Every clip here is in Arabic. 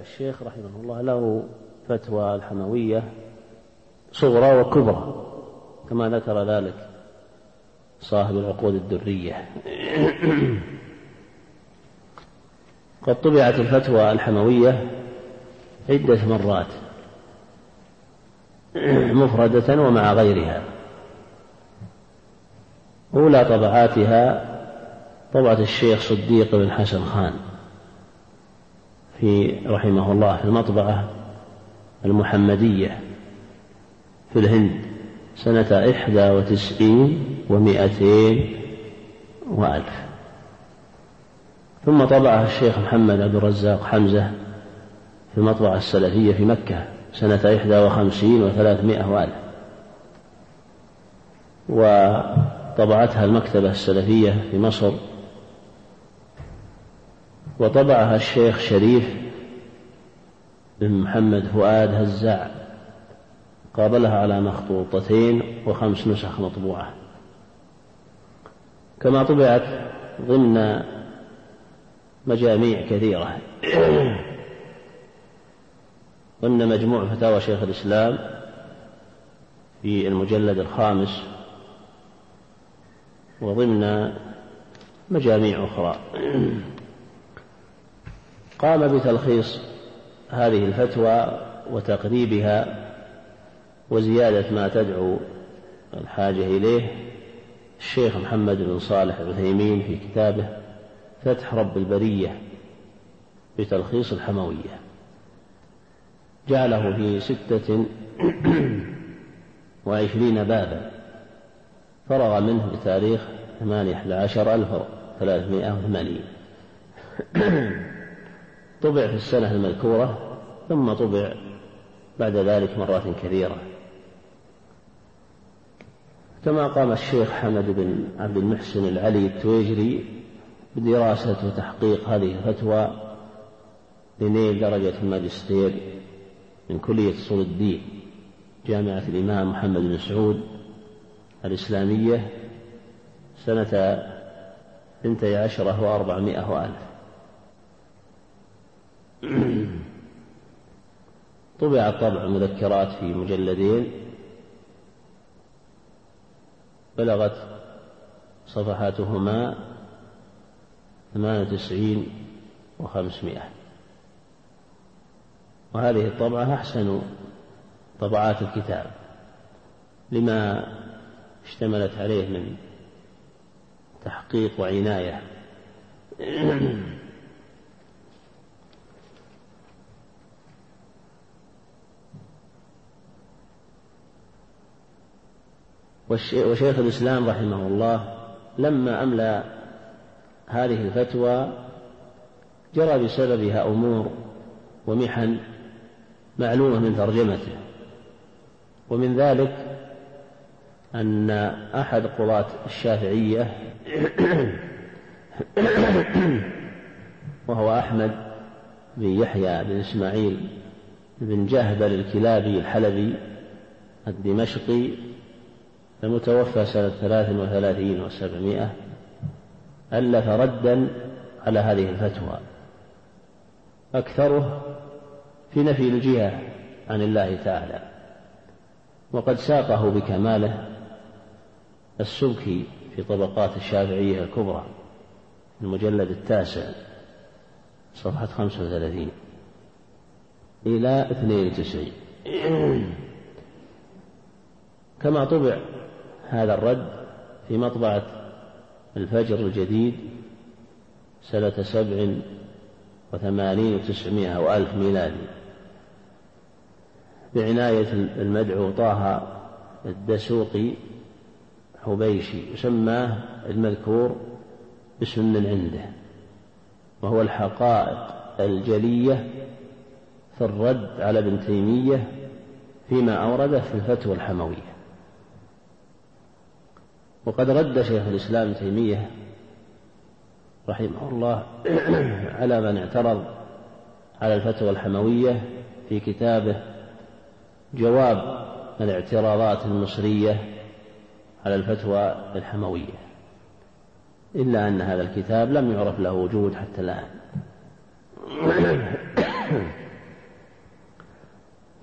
الشيخ رحمه الله له فتوى الحموية صغرى وكبرى كما ذكر ذلك صاحب العقود الدرية. قد طبعت الفتوى الحموية عدة مرات مفردة ومع غيرها. أولى طبعاتها طبعة الشيخ صديق بن حسن خان في رحمه الله في المطبعة المحمدية في الهند سنة 91 و200 وألف. ثم طبعها الشيخ محمد عبد الرزاق حمزة في المطبعة السلفية في مكة سنة 51 و300 وألف. وطبعتها المكتبة السلفية في مصر، وطبعها الشيخ شريف بن محمد فؤاد هزاع قابلها على مخطوطتين و5 نسخ مطبوعة. كما طبعت ضمن مجاميع كثيرة ضمن مجموع فتاوى شيخ الإسلام في المجلد 5 وضمن مجاميع أخرى. قام بتلخيص هذه الفتوى وتقريبها وزيادة ما تدعو الحاجة إليه الشيخ محمد بن صالح العثيمين في كتابه فتح رب البرية بتلخيص الحموية، جعله في 26 بابا، فرغ منه بتاريخ 18/11/1380. طبع في السنة المذكورة، ثم طبع بعد ذلك مرات كثيرة. كما قام الشيخ حمد بن عبد المحسن العلي التويجري بدراسة وتحقيق هذه الفتوى لنيل درجة الماجستير من كلية أصول الدين جامعة الإمام محمد بن سعود الإسلامية سنة 12 و400 وألف. طبع طبع مذكرات في مجلدين بلغت صفحاتهما 98 و500، وهذه الطبعة أحسن طبعات الكتاب لما اشتملت عليه من تحقيق وعناية. وشيخ الإسلام رحمه الله لما أملى هذه الفتوى جرى بسببها أمور ومحن معلومة من ترجمته، ومن ذلك أن أحد قضاة الشافعية وهو أحمد بن يحيى بن إسماعيل بن جهبل الكلابي الحلبي الدمشقي المتوفى سنة 33 و700 ألف ردا على هذه الفتوى، أكثره في نفي الجهة عن الله تعالى، وقد ساقه بكماله السبكي في طبقات الشافعية الكبرى المجلد 9 صفحة 35 إلى 92. كما طبع هذا الرد في مطبعة الفجر الجديد سنة 87 و900 وألف ميلادي بعناية المدعو طه الدسوقي حبيشي، يسماه المذكور باسم عنده، وهو الحقائق الجلية في الرد على ابن تيمية فيما أورده في الفتوى الحموية. وقد رد شيخ الإسلام تيمية رحمه الله على من اعترض على الفتوى الحموية في كتابه جواب الاعتراضات المصرية على الفتوى الحموية، إلا أن هذا الكتاب لم يعرف له وجود حتى الآن.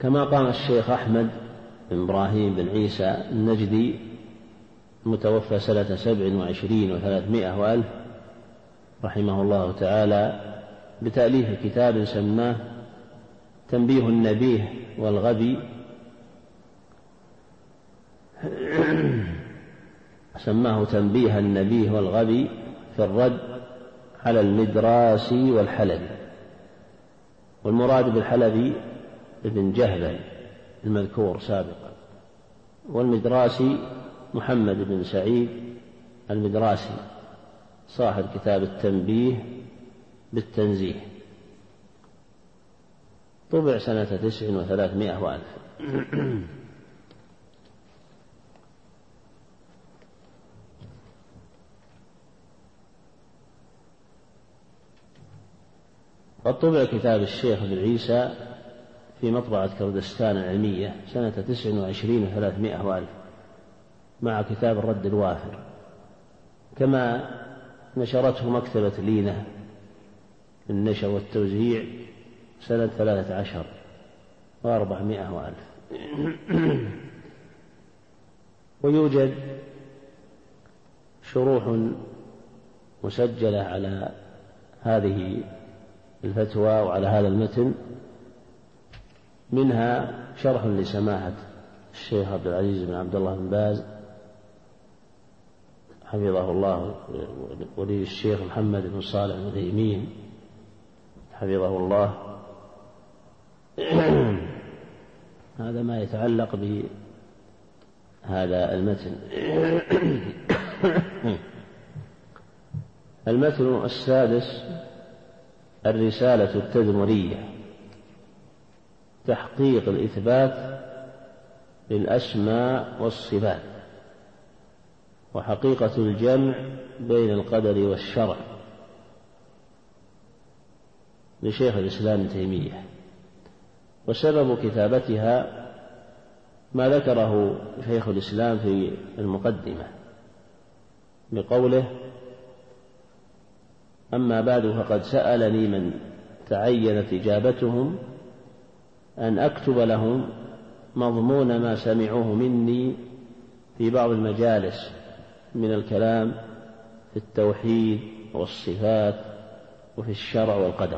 كما قام الشيخ أحمد بن إبراهيم بن عيسى النجدي المتوفى سنة 27 و300 وألف رحمه الله تعالى بتأليف كتاب سماه تنبيه النبيه والغبي، سماه تنبيه النبيه والغبي في الرد على المدراسي والحلبي. والمراد بالحلبي ابن جهبل المذكور سابقا، والمدراسي محمد بن سعيد المدراسي صاحب كتاب التنبيه بالتنزيه، طبع سنة 9 و300 وألف. قد طبع كتاب الشيخ بن عيسى في مطبعة كردستان العلمية سنة 29 و300 وألف مع كتاب الرد الوافر، كما نشرته مكتبة لينة للنشر والتوزيع سنة 13 و400 وألف. ويوجد شروح مسجلة على هذه الفتوى وعلى هذا المتن، منها شرح لسماحة الشيخ عبد العزيز بن عبد الله بن باز حفظه الله، ولي الشيخ محمد بن صالح العثيمين حفظه الله. هذا ما يتعلق بهذا المتن. المتن السادس الرسالة التدمرية، تحقيق الإثبات للأسماء والصفات وحقيقة الجمع بين القدر والشرع، لشيخ الإسلام ابن تيمية. وسبب كتابتها ما ذكره شيخ الإسلام في المقدمة بقوله: أما بعد فقد سألني من تعينت إجابتهم أن أكتب لهم مضمون ما سمعوه مني في بعض المجالس من الكلام في التوحيد والصفات وفي الشرع والقدر.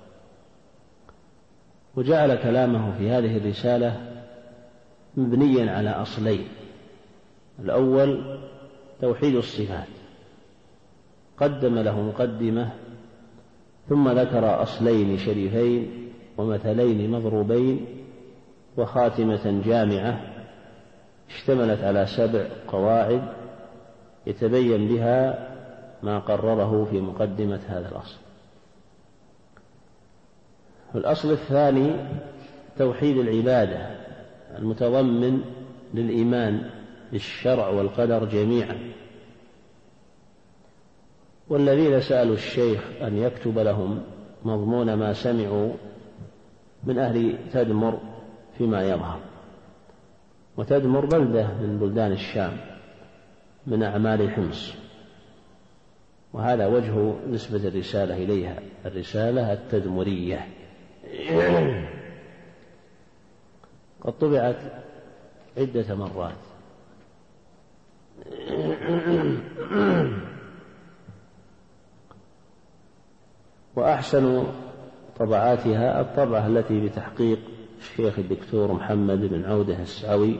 وجعل كلامه في هذه الرسالة مبنيا على أصلين: الأول توحيد الصفات، قدم له مقدمة ثم ذكر أصلين شريفين ومثلين مضروبين وخاتمة جامعة اشتملت على 7 قواعد يتبين بها ما قرره في مقدمة هذا الأصل. الأصل الثاني توحيد العبادة المتضمن للإيمان بالشرع والقدر جميعا. والذين سألوا الشيخ أن يكتب لهم مضمون ما سمعوا من أهل تدمر فيما يظهر، وتدمر بلدة من بلدان الشام من أعمال حمص، وهذا وجه نسبة الرسالة إليها، الرسالة التدمرية. قد طبعت عدة مرات، وأحسن طبعاتها الطبعة التي بتحقيق الشيخ الدكتور محمد بن عودة السعوي،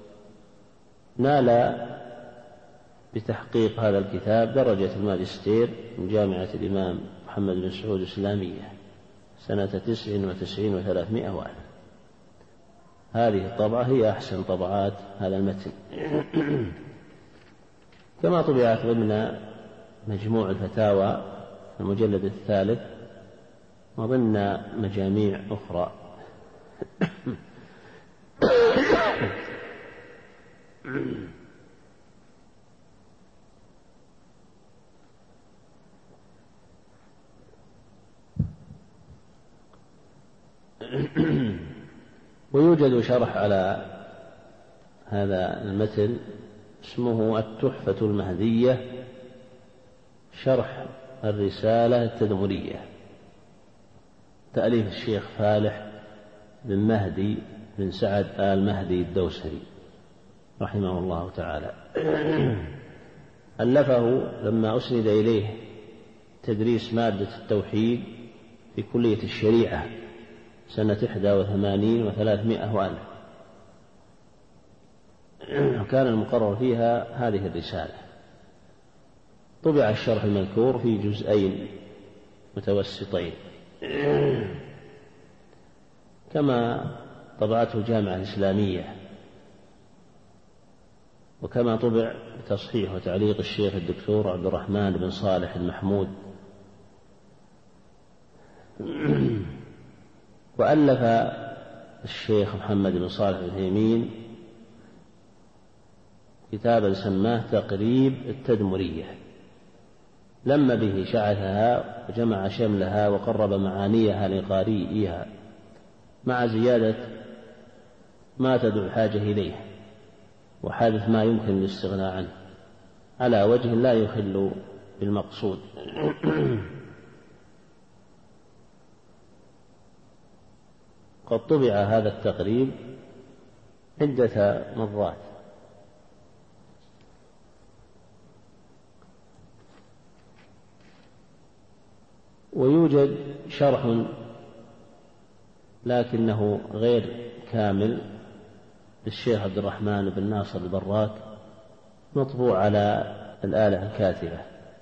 نال بتحقيق هذا الكتاب درجة الماجستير من جامعة الإمام محمد بن سعود الإسلامية سنة 99 و300 وألف. هذه الطبعة هي أحسن طبعات هذا المتن، كما طبعت ضمن مجموع الفتاوى في المجلد الثالث وضمن مجاميع أخرى. ويوجد شرح على هذا المتن اسمه التحفة المهدية، شرح الرسالة التدمرية، تأليف الشيخ فالح بن مهدي بن سعد آل مهدي الدوسري رحمه الله تعالى. ألفه لما أسند إليه تدريس مادة التوحيد في كلية الشريعة سنة 81 و300 وألف، وكان المقرر فيها هذه الرسالة. طبع الشرح المذكور في جزئين متوسطين كما طبعته الجامعة الإسلامية، وكما طبع بتصحيح وتعليق الشيخ الدكتور عبد الرحمن بن صالح المحمود. وألف الشيخ محمد بن صالح العثيمين كتابا سماه تقريب التدمرية، لم به شعثها وجمع شملها وقرب معانيها لقارئيها مع زيادة ما تدعو الحاجة إليه وحادث ما يمكن الاستغناء عنه على وجه لا يخل بالمقصود. قد طبع هذا التقريب عدة مرات، ويوجد شرح لكنه غير كامل للشيخ عبد الرحمن بن ناصر البراك مطبوع على الآلة الكاتبة،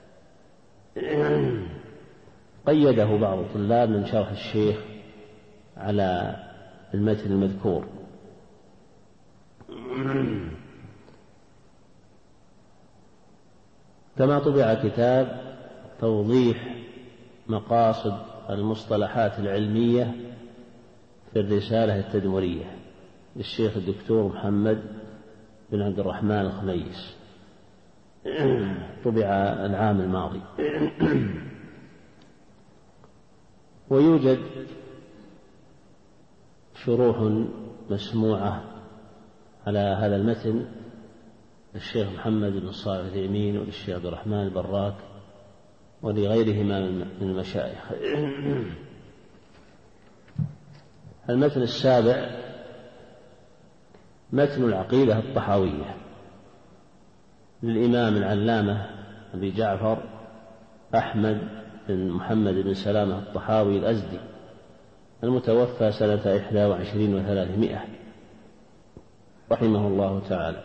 قيده بعض الطلاب من شرح الشيخ على المتن المذكور. كما طبع كتاب توضيح مقاصد المصطلحات العلمية في الرسالة التدمرية للشيخ الدكتور محمد بن عبد الرحمن الخميس، طبع العام الماضي. ويوجد شروح مسموعة على هذا المتن للشيخ محمد بن صالح العثيمين وللشيخ عبد الرحمن البراك ولغيرهما من المشايخ. المتن السابع متن العقيدة الطحاوية للإمام العلامة أبي جعفر أحمد بن محمد بن سلامة الطحاوي الأزدي المتوفى سنة 21 و300 رحمه الله تعالى.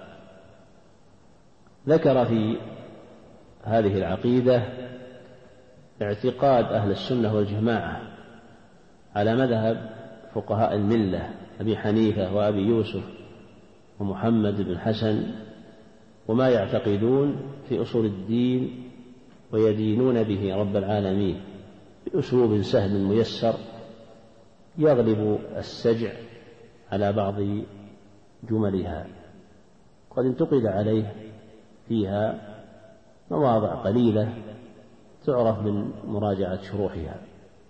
ذكر في هذه العقيدة اعتقاد أهل السنة والجماعة على مذهب فقهاء الملة أبي حنيفة وأبي يوسف ومحمد بن حسن، وما يعتقدون في أصول الدين ويدينون به رب العالمين بأسلوب سهل ميسر يغلب السجع على بعض جملها. قد انتقد عليه فيها مواضع قليلة تعرف من مراجعة شروحها،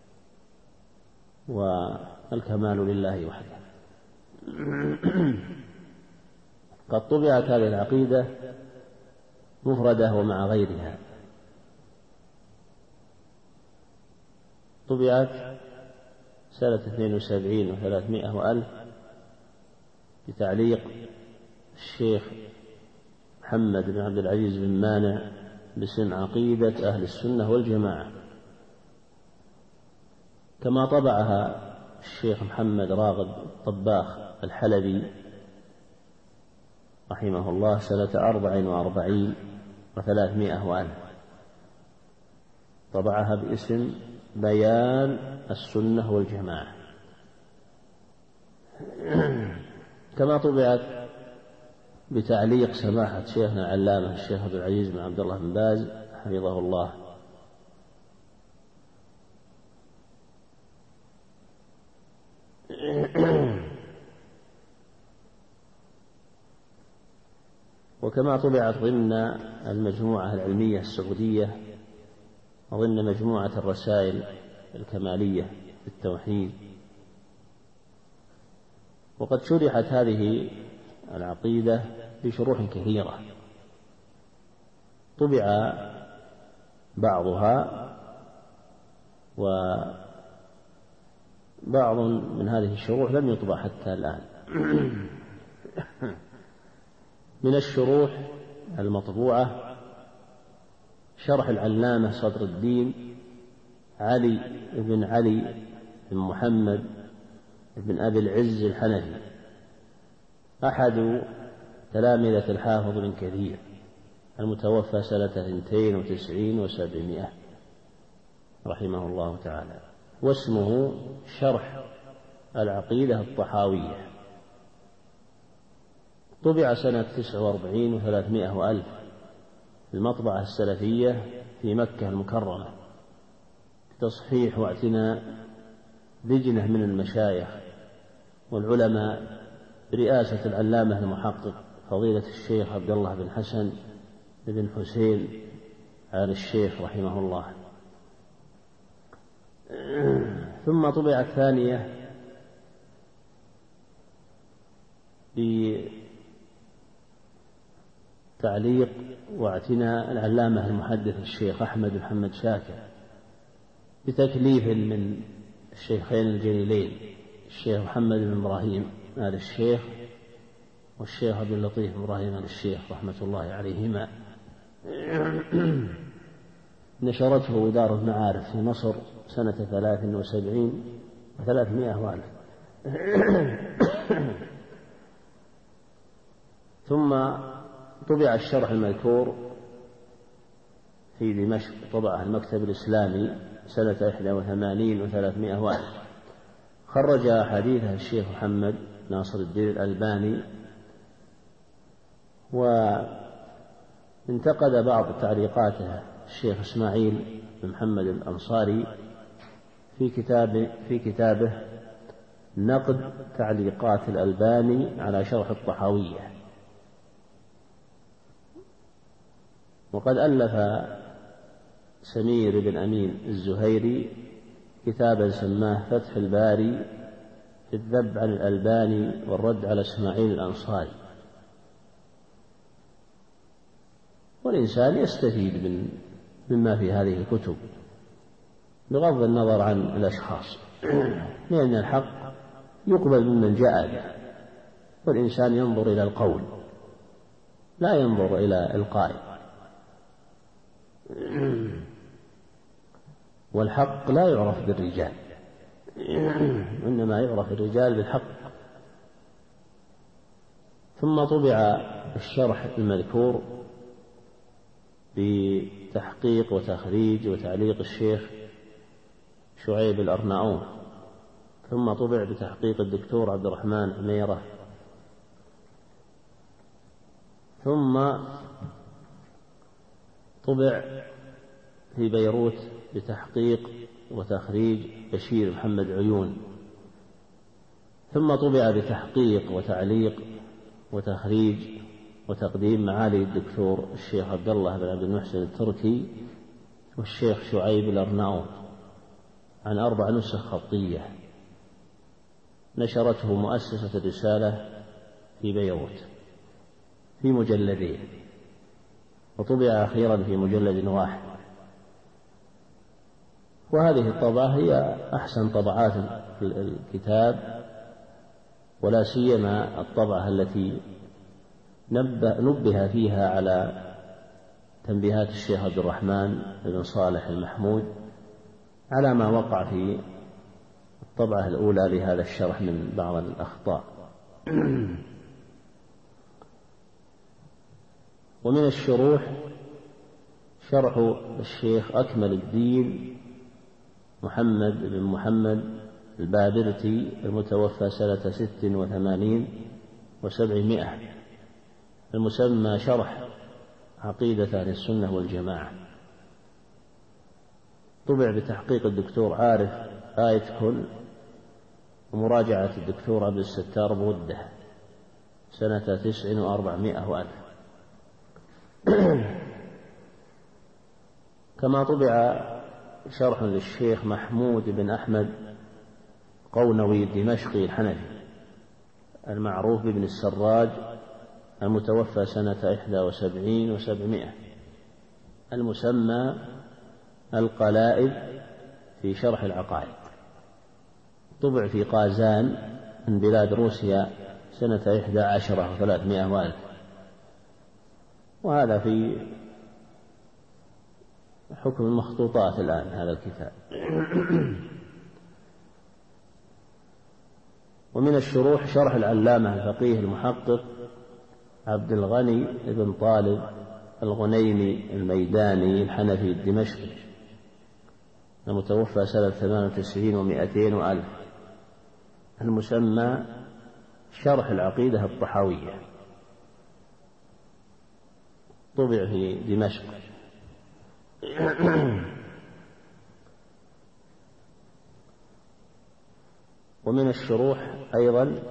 والكمال لله وحده. قد طبعت هذه العقيدة مفردة ومع غيرها، طبعت سنة 72 و300 وألف بتعليق الشيخ محمد بن عبد العزيز بن مانع باسم عقيدة أهل السنة والجماعة. كما طبعها الشيخ محمد راغب الطباخ الحلبي رحمه الله سنة 44 و300 وألف، طبعها باسم بيان السنة والجماعة. كما طبعت بتعليق سماحة شيخنا العلامة الشيخ عبد العزيز بن عبد الله بن باز حفظه الله. وكما طبعت ضمن المجموعة العلمية السعودية وضمن مجموعة الرسائل الكمالية في التوحيد. وقد شرحت هذه العقيدة بشروح كثيرة، طبع بعضها، وبعض من هذه الشروح لم يطبع حتى الآن. من الشروح المطبوعة شرح العلامة صدر الدين علي بن علي بن محمد بن أبي العز الحنفي، أحد تلامذة الحافظ بن كثير، المتوفى سنة 92 و700 رحمه الله تعالى، واسمه شرح العقيدة الطحاوية. طبع سنة 49 و300 وألف في المطبعة السلفية في مكة المكرمة، تصحيح واعتناء لجنة من المشايخ والعلماء برئاسة العلامة المحقق فضيلة الشيخ عبد الله بن حسن بن حسين آل الشيخ رحمه الله. ثم طبع الثانية بتعليق واعتناء العلامة المحدث الشيخ أحمد محمد شاكر، بتكليف من الشيخين الجليلين الشيخ محمد بن إبراهيم آل الشيخ والشيخ عبد اللطيف إبراهيم آل الشيخ رحمة الله عليهما. نشرته دار المعارف في مصر سنة 73 و300 وألف. ثم طبع الشرح المذكور في دمشق، طبعه المكتب الإسلامي سنة 81 و300 وألف. خرج أحاديثه الشيخ محمد ناصر الدين الألباني، وانتقد بعض تعليقاته الشيخ إسماعيل بن محمد الأنصاري في كتابه نقد تعليقات الألباني على شرح الطحاوية. وقد ألف سمير بن أمين الزهيري كتابا سماه فتح الباري في الذب عن الألباني والرد على إسماعيل الأنصاري. والإنسان يستفيد مما في هذه الكتب بغض النظر عن الأشخاص، لأن الحق يقبل ممن جاء به، والإنسان ينظر إلى القول لا ينظر إلى القائل، والحق لا يعرف بالرجال، إنما يعرف الرجال بالحق. ثم طبع الشرح المذكور بتحقيق وتخريج وتعليق الشيخ شعيب الأرناؤوط، ثم طبع بتحقيق الدكتور عبد الرحمن عميرة، ثم طبع في بيروت بتحقيق وتخريج بشير محمد عيون، ثم طبع بتحقيق وتعليق وتخريج وتقديم معالي الدكتور الشيخ عبد الله بن عبد المحسن التركي والشيخ شعيب الأرناؤوط عن 4 نسخ خطية نشرته مؤسسة الرسالة في بيروت في مجلدين، وطبع أخيرا في مجلد واحد. وهذه الطبعة هي أحسن طبعات الكتاب، ولا سيما الطبعة التي نبه فيها على تنبيهات الشيخ عبد الرحمن بن صالح المحمود على ما وقع في الطبعة الأولى لهذا الشرح من بعض الأخطاء. ومن الشروح شرح الشيخ أكمل الدين محمد بن محمد البابرتي المتوفى سنة 86 و700، المسمى شرح عقيدة أهل السنة والجماعة، طبع بتحقيق الدكتور عارف آية كل ومراجعة الدكتور عبد الستار بودة سنة 94 وألف. كما طبع شرح للشيخ محمود بن أحمد قونوي الدمشقي الحنفي المعروف بابن السراج المتوفى سنة 71 و700، المسمى القلائد في شرح العقائد، طبع في قازان من بلاد روسيا سنة 11 و300 وألف، وهذا في حكم المخطوطات الآن هذا الكتاب. ومن الشروح شرح العلامة الفقيه المحقق عبد الغني بن طالب الغنيمي الميداني الحنفي الدمشقي المتوفى سنة 98 و200 وألف، المسمى شرح العقيدة الطحاوية، طبع في دمشق. ومن الشروح أيضا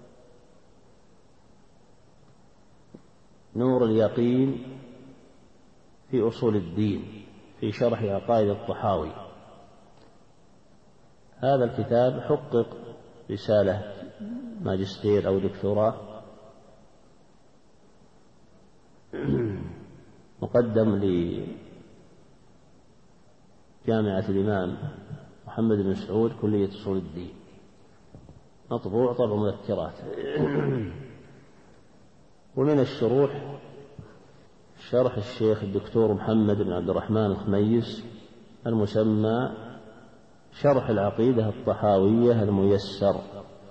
نور اليقين في أصول الدين في شرح عقائد الطحاوي. هذا الكتاب حقق رسالة ماجستير أو دكتوراه، مقدم لجامعة الإمام محمد بن سعود كلية أصول الدين، مطبوع طبع مذكرات. ومن الشروح شرح الشيخ الدكتور محمد بن عبد الرحمن الخميس المسمى شرح العقيدة الطحاوية الميسر.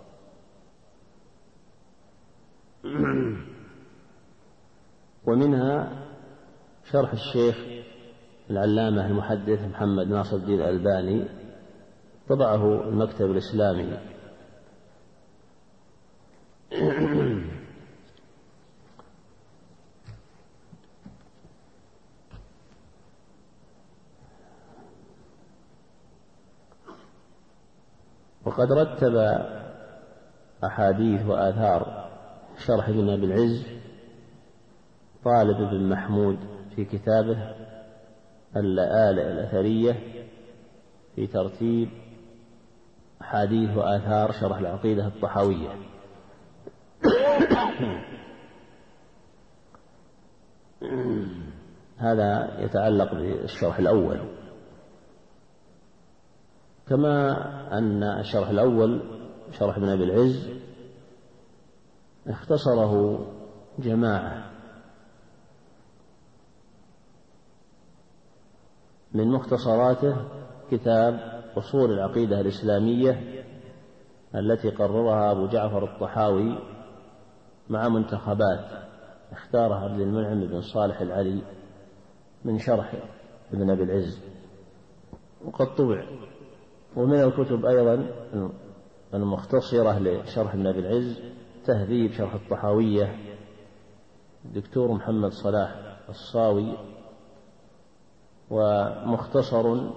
ومنها شرح الشيخ العلامة المحدث محمد ناصر الدين الألباني، طبعه المكتب الإسلامي. وقد رتب أحاديث وآثار شرح ابن أبي العز طالب بن محمود في كتابه اللآلئ الأثرية في ترتيب أحاديث وآثار شرح العقيدة الطحاوية. هذا يتعلق بالشرح الأول، كما أن الشرح الأول شرح ابن أبي العز اختصره جماعة من مختصراته كتاب أصول العقيدة الإسلامية التي قررها أبو جعفر الطحاوي مع منتخبات اختارها عبد المنعم بن صالح العلي من شرح ابن أبي العز، وقد طبع. ومن الكتب أيضا المختصرة لشرح ابن أبي العز تهذيب شرح الطحاوية الدكتور محمد صلاح الصاوي، ومختصر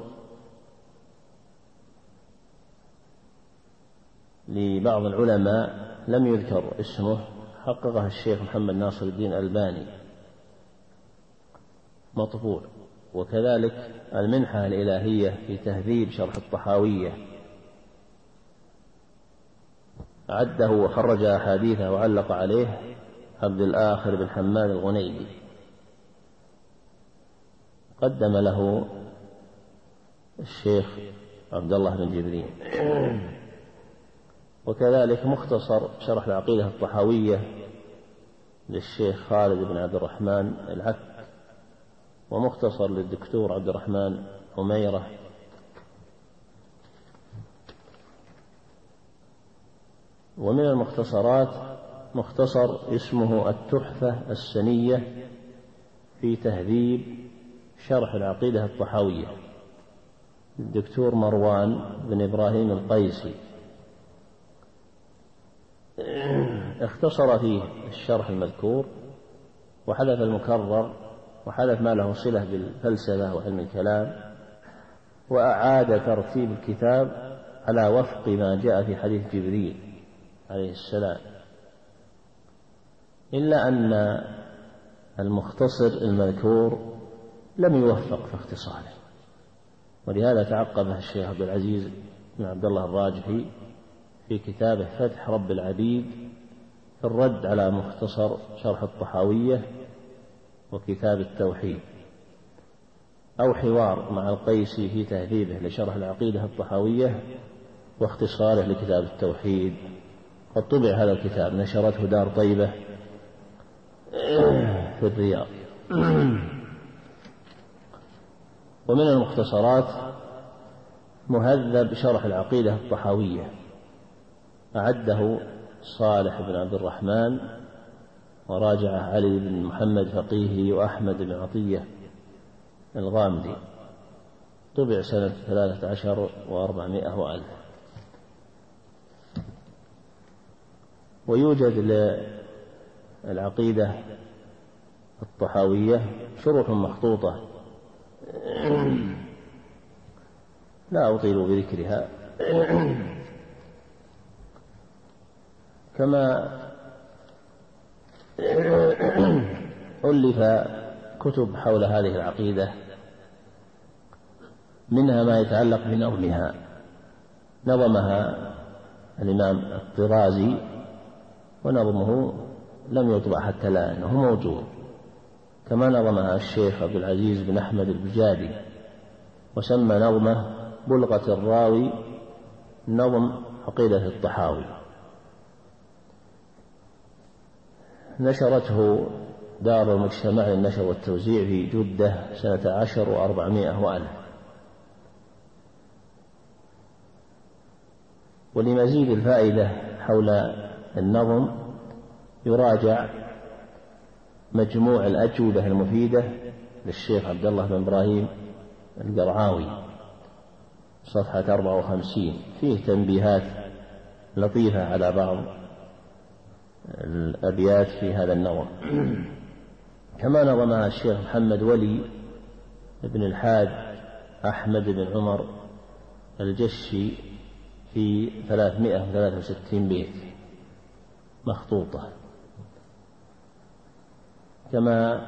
لبعض العلماء لم يذكر اسمه حققه الشيخ محمد ناصر الدين الألباني مطبوع. وكذلك المنحة الإلهية في تهذيب شرح الطحاوية عده وخرج أحاديثه وعلق عليه عبد الآخر بن حماد الغنيمي، قدم له الشيخ عبد الله بن جبرين. وكذلك مختصر شرح العقيدة الطحاوية للشيخ خالد بن عبد الرحمن العك، ومختصر للدكتور عبد الرحمن عميرة. ومن المختصرات مختصر اسمه التحفة السنية في تهذيب شرح العقيدة الطحاوية للدكتور مروان بن إبراهيم القيسي، اختصر فيه الشرح المذكور وحذف المكرر وحذف ما له صلة بالفلسفة وعلم الكلام، وأعاد ترتيب الكتاب على وفق ما جاء في حديث جبريل عليه السلام، إلا أن المختصر المذكور لم يوفق في اختصاره، ولهذا تعقبه الشيخ عبد العزيز بن عبد الله الراجحي في كتابه فتح رب العبيد في الرد على مختصر شرح الطحاوية وكتاب التوحيد، أو حوار مع القيسي في تهذيبه لشرح العقيدة الطحاوية واختصاره لكتاب التوحيد قد طبع هذا الكتاب، نشرته دار طيبة في الرياض. ومن المختصرات مهذب شرح العقيدة الطحاوية، أعده صالح بن عبد الرحمن، وراجعه علي بن محمد فقيهي وأحمد بن عطية الغامدي، طبع سنة 13 و400 وألف. ويوجد للعقيدة الطحاوية شروح مخطوطة لا أطيل بذكرها، كما ألف كتب حول هذه العقيدة، منها ما يتعلق بنظمها، نظمها الإمام الطرازي، ونظمه لم يطبع حتى الآن، هو موجود، كما نظمها الشيخ عبد العزيز بن أحمد البجادي، وسمى نظمه بلغة الراوي نظم عقيدة الطحاوي. نشرته دار المجتمع للنشر والتوزيع في جدة سنة 10 و400 وألف. ولمزيد الفائدة حول النظم يراجع مجموع الأجوبة المفيدة للشيخ عبد الله بن إبراهيم القرعاوي، صفحة 54، فيه تنبيهات لطيفة على بعض الأبيات في هذا النظم. كما نظمها الشيخ محمد ولي بن الحاج أحمد بن عمر الجشي في 363 بيت مخطوطة. كما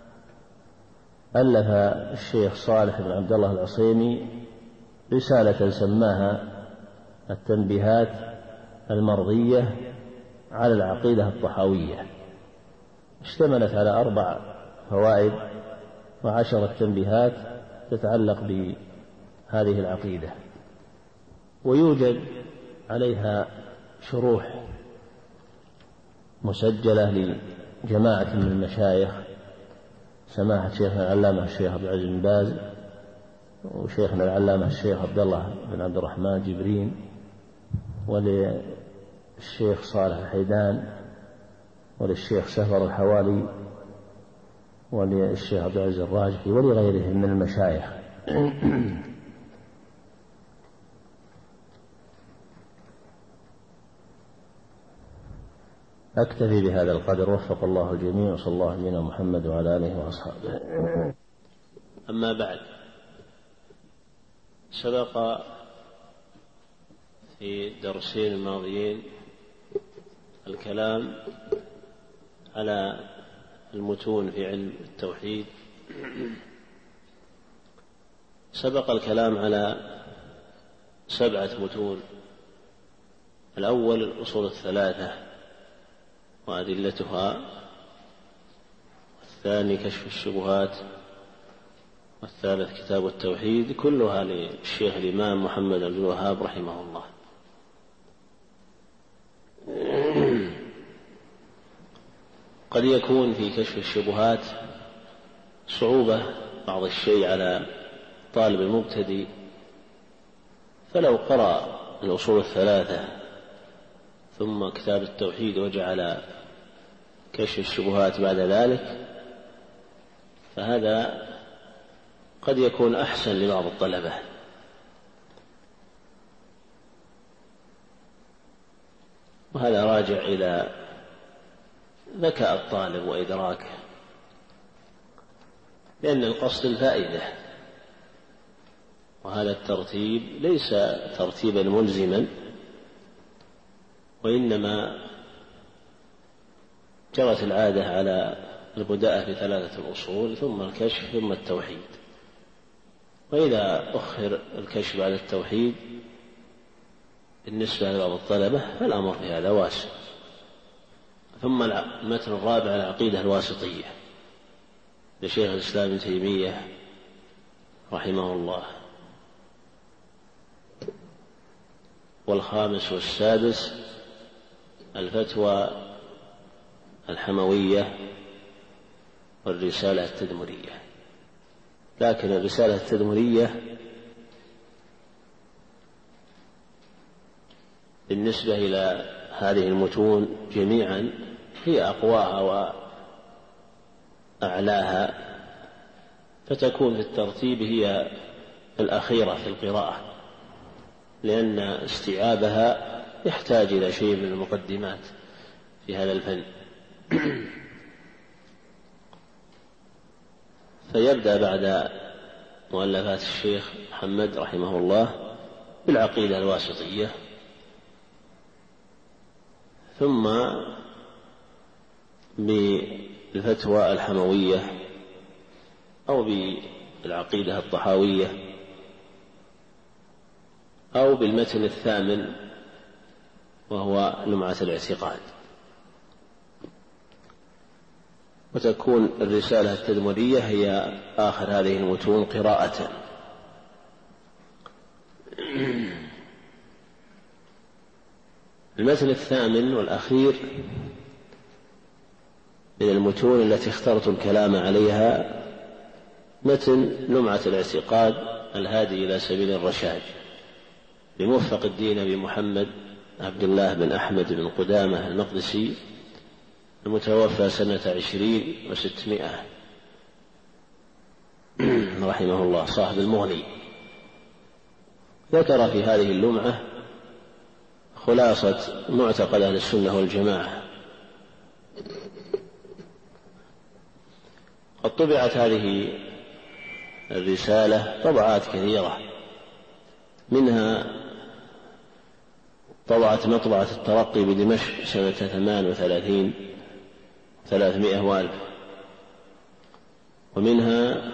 ألف الشيخ صالح بن عبد الله العصيمي رسالة سماها التنبيهات المرضية على العقيدة الطحاوية، اشتملت على 4 فوائد و10 تنبيهات تتعلق بهذه العقيدة. ويوجد عليها شروح مسجلة لجماعة من المشايخ، سماحة شيخنا العلامة الشيخ عبد العزيز بن باز، وشيخنا العلامة الشيخ عبد الله بن عبد الرحمن جبرين، وللشيخ صالح الحيدان، وللشيخ سفر الحوالي، وللشيخ عبد العزيز الراجحي، ولغيرهم من المشايخ. أكتفي بهذا القدر، وفق الله الجميع، وصلى الله على محمد وعلى آله وأصحابه. أما بعد، سبق في الدرسين الماضيين الكلام على المتون في علم التوحيد. سبق الكلام على 7 متون. الأول الأصول 3 وأدلتها، والثاني كشف الشبهات، والثالث كتاب التوحيد، كلها للشيخ الإمام محمد بن عبد الوهاب رحمه الله. قد يكون في كشف الشبهات صعوبة بعض الشيء على طالب المبتدئ، فلو قرأ الأصول 3 ثم كتاب التوحيد وجعل كشف الشبهات بعد ذلك، فهذا قد يكون أحسن لبعض الطلبة. وهذا راجع إلى ذكاء الطالب وإدراكه، لأن القصد الفائدة، وهذا الترتيب ليس ترتيبا ملزما، وإنما جرت العادة على البداء في 3 الأصول ثم الكشف ثم التوحيد. وإذا أخر الكشف على التوحيد بالنسبة لبعض الطلبة فالأمر في هذا واسع. ثم المتن الرابع العقيدة الواسطية لشيخ الإسلام ابن تيمية رحمه الله. والخامس والسادس الفتوى الحموية والرسالة التدمرية. لكن الرسالة التدمرية بالنسبة إلى هذه المتون جميعا هي أقواها وأعلاها، فتكون في الترتيب هي الأخيرة في القراءة، لأن استيعابها يحتاج إلى شيء من المقدمات في هذا الفن. فيبدأ بعد مؤلفات الشيخ محمد رحمه الله بالعقيدة الواسطية، ثم بالفتوى الحموية أو بالعقيدة الطحاوية أو بالمتن الثامن وهو لمعة الاعتقاد. وتكون الرسالة التدمرية هي آخر هذه المتون قراءة. المتن الثامن والأخير من المتون التي اخترت الكلام عليها متن لمعة الاعتقاد الهادي إلى سبيل الرشاد لموفق الدين أبي محمد عبد الله بن أحمد بن قدامة المقدسي المتوفى سنة 20 و600 رحمه الله، صاحب المغني. ذكر في هذه اللمعة خلاصة معتقد أهل السنة والجماعة. قد طبعت هذه الرسالة طبعات كثيرة، منها طبعت مطبعة الترقي بدمشق سنة 38 300 وألف، ومنها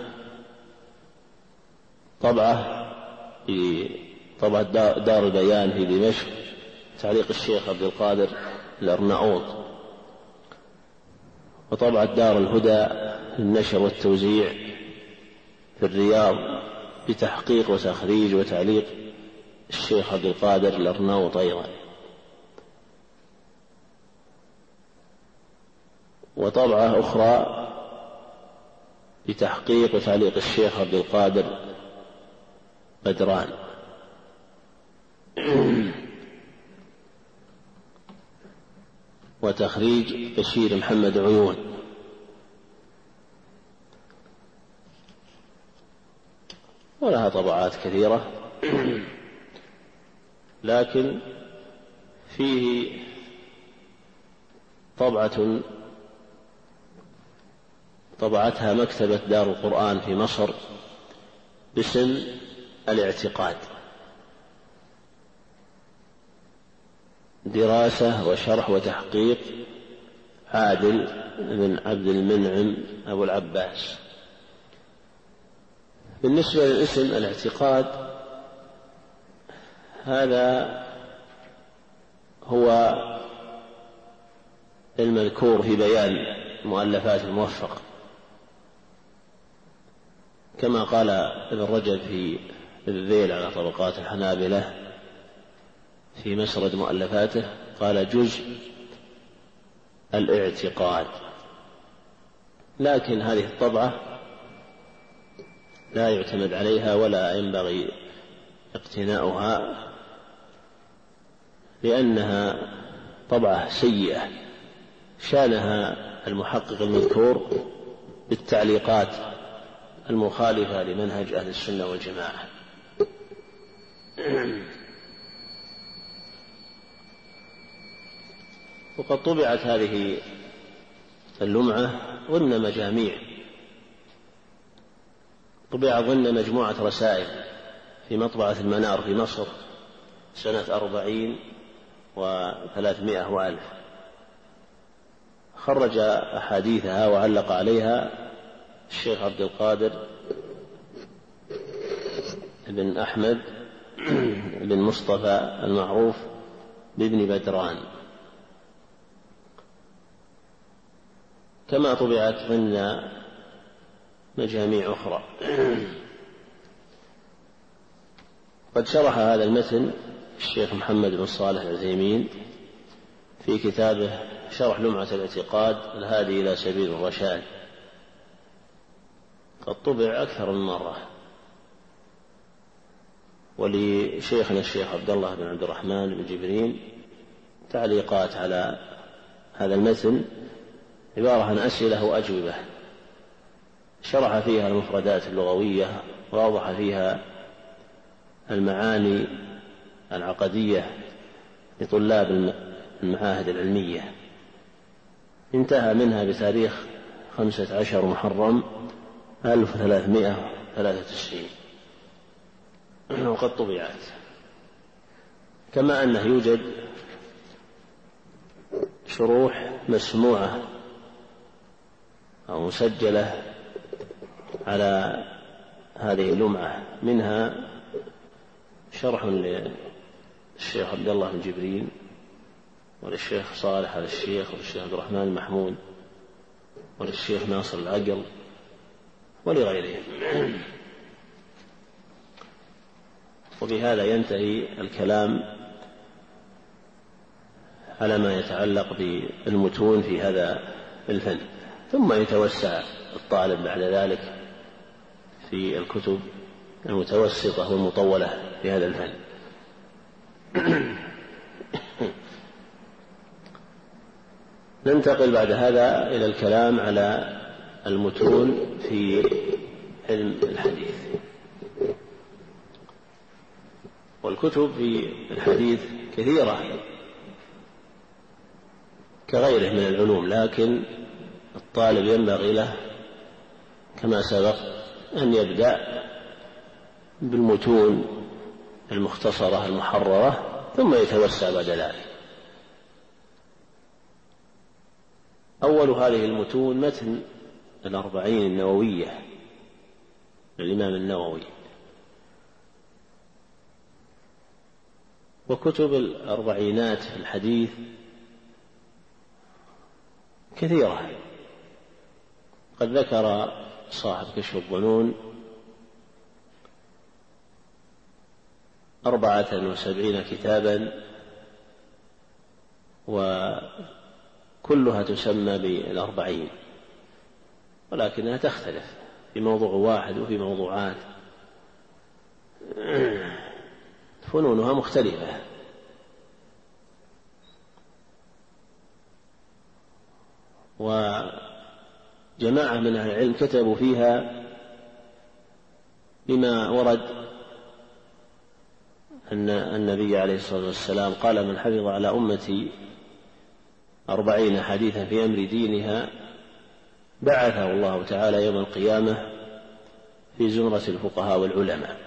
طبعة في طبعة دار البيان في دمشق تعليق الشيخ عبد القادر الأرناؤوط، وطبعة دار الهدى للنشر والتوزيع في الرياض بتحقيق وتخريج وتعليق الشيخ عبد القادر الأرناؤوط أيضا، وطبعة أخرى بتحقيق وتعليق الشيخ عبد القادر بدران. وتخريج بشير محمد عيون. ولها طبعات كثيرة، لكن فيه طبعة طبعتها مكتبة دار القرآن في مصر باسم الاعتقاد، دراسة وشرح وتحقيق عادل بن عبد المنعم أبو العباس. بالنسبة للاسم الاعتقاد، هذا هو المذكور في بيان مؤلفات الموفق، كما قال ابن رجب في الذيل على طبقات الحنابلة في مسرد مؤلفاته، قال جزء الاعتقاد. لكن هذه الطبعة لا يعتمد عليها ولا ينبغي اقتناؤها، لأنها طبعة سيئة شانها المحقق المذكور بالتعليقات المخالفة لمنهج أهل السنة والجماعة. وقد طبعت هذه اللمعة ضمن مجاميع، طبع ضمن مجموعة رسائل في مطبعة المنار في مصر سنة 40 و300 وألف. خرج أحاديثها وعلق عليها الشيخ عبد القادر بن أحمد بن مصطفى المعروف بابن بدران، كما طبعت ضمن مجاميع أخرى. قد شرح هذا المتن الشيخ محمد بن صالح العثيمين في كتابه شرح لمعة الاعتقاد الهادي إلى سبيل الرشاد، قد طبع أكثر من مرة. ولشيخنا الشيخ عبد الله بن عبد الرحمن بن جبرين تعليقات على هذا المتن، عبارة عن أسئلة وأجوبة، شرح فيها المفردات اللغوية وأوضح فيها المعاني العقدية لطلاب المعاهد العلمية. انتهى منها بتاريخ 15 محرم 1393 وقد طبعت. كما أنه يوجد شروح مسموعة أو مسجلة على هذه اللمعة، منها شرح للشيخ عبد الله بن جبرين وللشيخ صالح على الشيخ وللشيخ عبد الرحمن المحمود وللشيخ ناصر العقل ولغيرهم. وبهذا ينتهي الكلام على ما يتعلق بالمتون في هذا الفن، ثم يتوسع الطالب بعد ذلك في الكتب المتوسطة والمطولة في هذا الفن. ننتقل بعد هذا إلى الكلام على المتون في علم الحديث. والكتب في الحديث كثيرة كغيره من العلوم، لكن الطالب ينبغي له كما سبق أن يبدأ بالمتون المختصرة المحررة ثم يتوسع بعد ذلك. أول هذه المتون متن الأربعين النووية للإمام النووي. وكتب الأربعينات في الحديث كثيرة، قد ذكر صاحب كشف الظنون 74 كتابا، وكلها تسمى بالأربعين، ولكنها تختلف في موضوع واحد وفي موضوعات فنونها مختلفة. وجماعة من أهل العلم كتبوا فيها بما ورد أن النبي عليه الصلاة والسلام قال: من حفظ على أمتي 40 حديثا في أمر دينها بعثه الله تعالى يوم القيامة في زمرة الفقهاء والعلماء.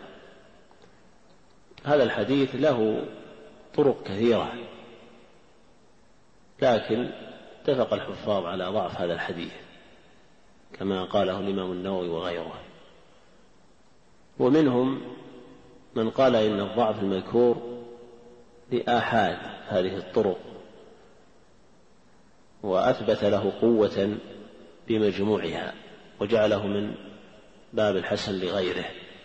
هذا الحديث له طرق كثيرة، لكن اتفق الحفاظ على ضعف هذا الحديث كما قاله الإمام النووي وغيره. ومنهم من قال إن الضعف المذكور لآحاد هذه الطرق، وأثبت له قوة بمجموعها وجعله من باب الحسن لغيره.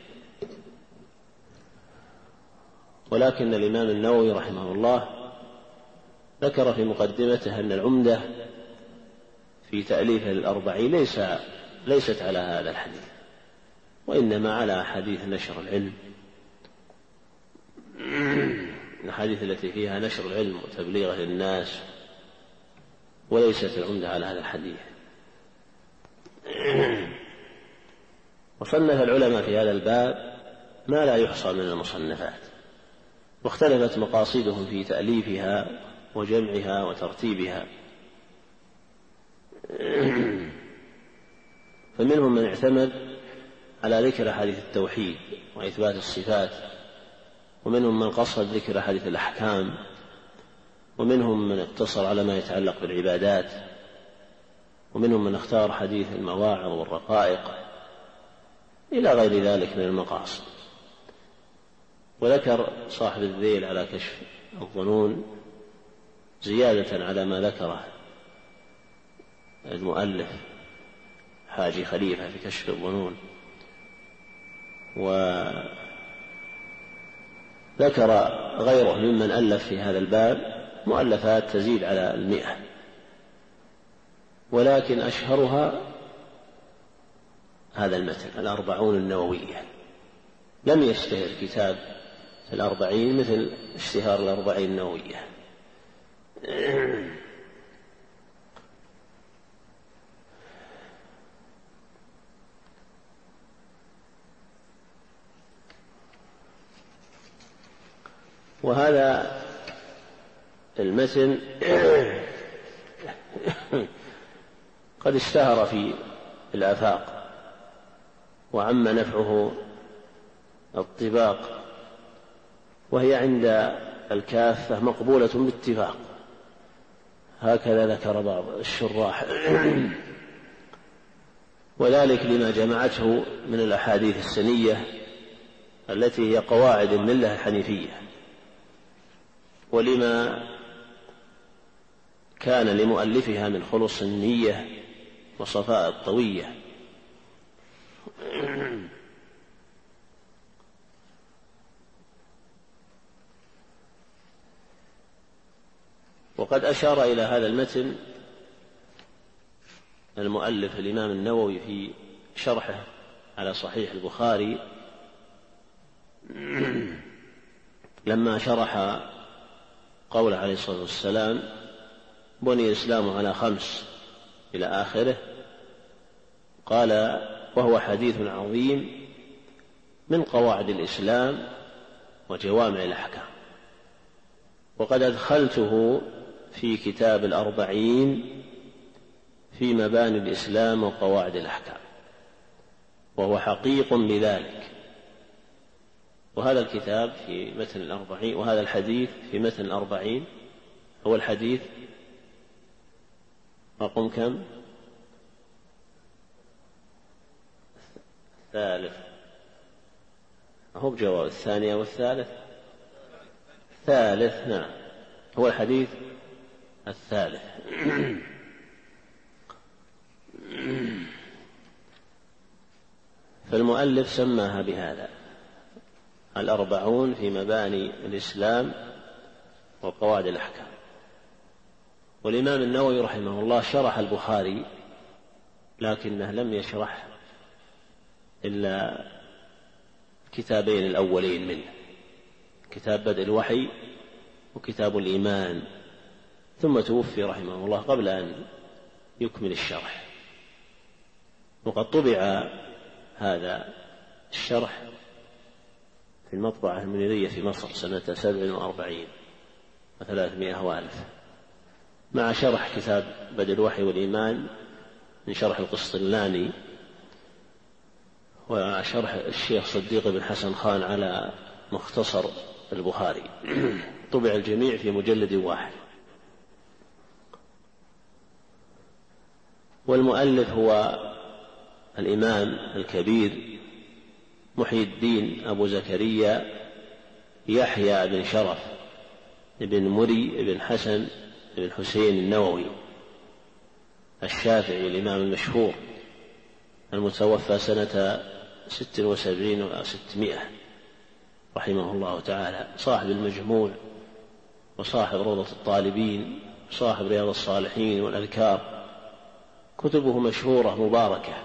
ولكن الإمام النووي رحمه الله ذكر في مقدمته أن العمدة في تأليفه الأربعين ليست على هذا الحديث، وإنما على حديث نشر العلم، الحديث التي فيها نشر العلم وتبليغه للناس، وليست العمدة على هذا الحديث. وصنف العلماء في هذا الباب ما لا يحصى من المصنفات، واختلفت مقاصدهم في تأليفها وجمعها وترتيبها. فمنهم من اعتمد على ذكر حديث التوحيد وإثبات الصفات، ومنهم من قصد ذكر حديث الأحكام، ومنهم من اقتصر على ما يتعلق بالعبادات، ومنهم من اختار حديث المواعظ والرقائق إلى غير ذلك من المقاصد. وذكر صاحب الذيل على كشف الظنون زيادة على ما ذكره المؤلف حاجي خليفة في كشف الظنون، وذكر غيره ممن ألف في هذا الباب مؤلفات تزيد على 100، ولكن أشهرها هذا المتن 40 النووية. لم يشتهر كتاب 40 مثل اشتهار 40 النووية. وهذا المتن قد اشتهر في الآفاق وعم نفعه الطباق، وهي عند الكافة مقبولة باتفاق، هكذا ذكر بعض الشراح، وذلك لما جمعته من الأحاديث السنية التي هي قواعد الملة الحنيفية، ولما كان لمؤلفها من خلص النية وصفاء الطوية. وقد أشار إلى هذا المتن المؤلف الإمام النووي في شرحه على صحيح البخاري لما شرح قول عليه الصلاة والسلام: بني الإسلام على 5 إلى آخره، قال: وهو حديث عظيم من قواعد الإسلام وجوامع الأحكام، وقد أدخلته في كتاب 40 في مباني الإسلام وقواعد الأحكام، وهو حقيق بذلك. وهذا الكتاب في متن 40، وهذا الحديث في متن 40. هو الحديث رقم كم؟ 3. هو بجواب 2 والثالث 3. نعم، هو الحديث 3. فالمؤلف سماها بهذا: 40 في مباني الإسلام وقواعد الأحكام. والإمام النووي رحمه الله شرح البخاري، لكنه لم يشرح إلا كتابين الأولين منه، كتاب بدء الوحي وكتاب الإيمان، ثم توفي رحمه الله قبل أن يكمل الشرح. وقد طبع هذا الشرح في المطبعة المنيرية في مصر سنة 47 و300 وألف، مع شرح كتاب بدء الوحي والإيمان من شرح القسطلاني، وشرح الشيخ صديق بن حسن خان على مختصر البخاري. طبع الجميع في مجلد واحد. والمؤلف هو الإمام الكبير محي الدين أبو زكريا يحيى بن شرف بن مري بن حسن بن حسين النووي الشافعي الإمام المشهور، المتوفى سنة 76 و600 رحمه الله تعالى، صاحب المجموع وصاحب روضة الطالبين وصاحب رياض الصالحين والأذكار. كتبه مشهورة مباركة.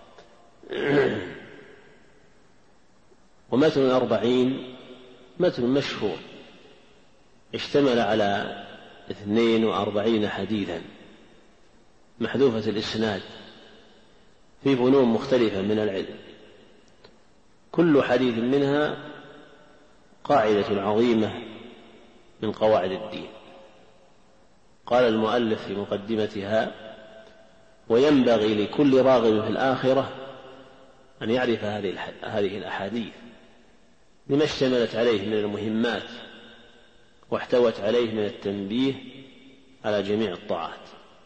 ومتن 40 متن مشهور اشتمل على 42 حديثا محذوفة الإسناد في فنون مختلفة من العلم، كل حديث منها قاعدة عظيمة من قواعد الدين. قال المؤلف في مقدمتها: وينبغي لكل راغب في الآخرة أن يعرف هذه الأحاديث لما اشتملت عليه من المهمات واحتوت عليه من التنبيه على جميع الطاعات.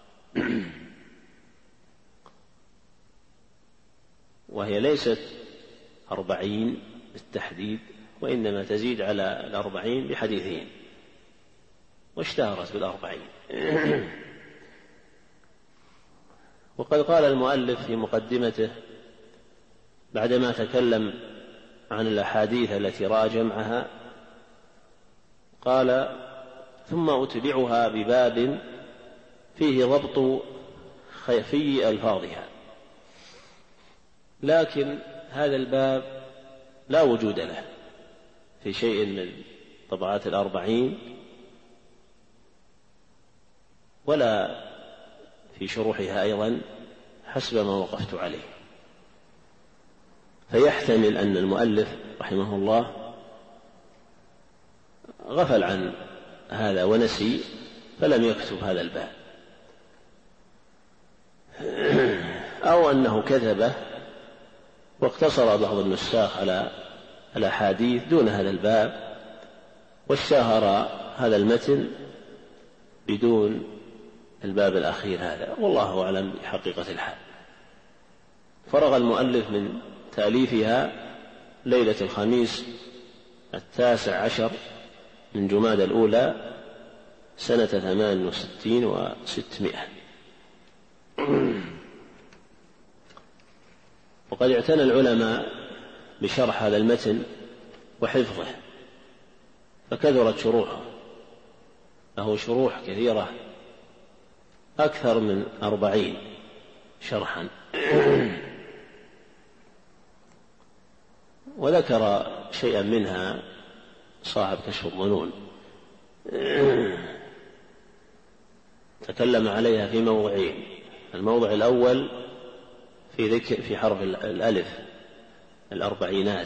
وهي ليست 40 بالتحديد، وإنما تزيد على 40 بحديثين، واشتهرت 40. وقد قال المؤلف في مقدمته بعدما تكلم عن الأحاديث التي رأى جمعها، قال: ثم أتبعها بباب فيه ضبط خفي ألفاظها، لكن هذا الباب لا وجود له في شيء من طبعات 40 ولا في شروحها أيضا حسب ما وقفت عليه، فيحتمل أن المؤلف رحمه الله غفل عن هذا ونسي فلم يكتب هذا الباب، أو أنه كتبه واقتصر بعض النساخ على الأحاديث دون هذا الباب واشتهر هذا المتن بدون الباب الأخير هذا، والله أعلم بحقيقة الحال. فرغ المؤلف من تأليفها ليلة الخميس 19 من جمادى الأولى سنة 68 و600. وقد اعتنى العلماء بشرح هذا المتن وحفظه، فكثرت شروحه، له شروح كثيرة أكثر من 40 شرحا، وذكر شيئا منها صاحب كشف الظنون، تكلم عليها في موضعين: الموضع الأول في ذكر في حرف الألف 40،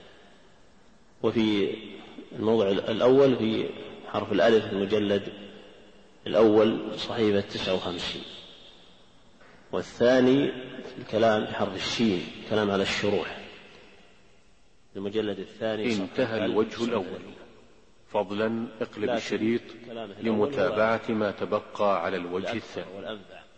وفي الموضع الأول في حرف الألف المجلد الأول صحيفة 59، والثاني في الكلام في حرف الشين كلام على الشروح المجلد الثاني. انتهى الوجه الأول. فضلا اقلب الشريط لمتابعة ما تبقى على الوجه الثاني.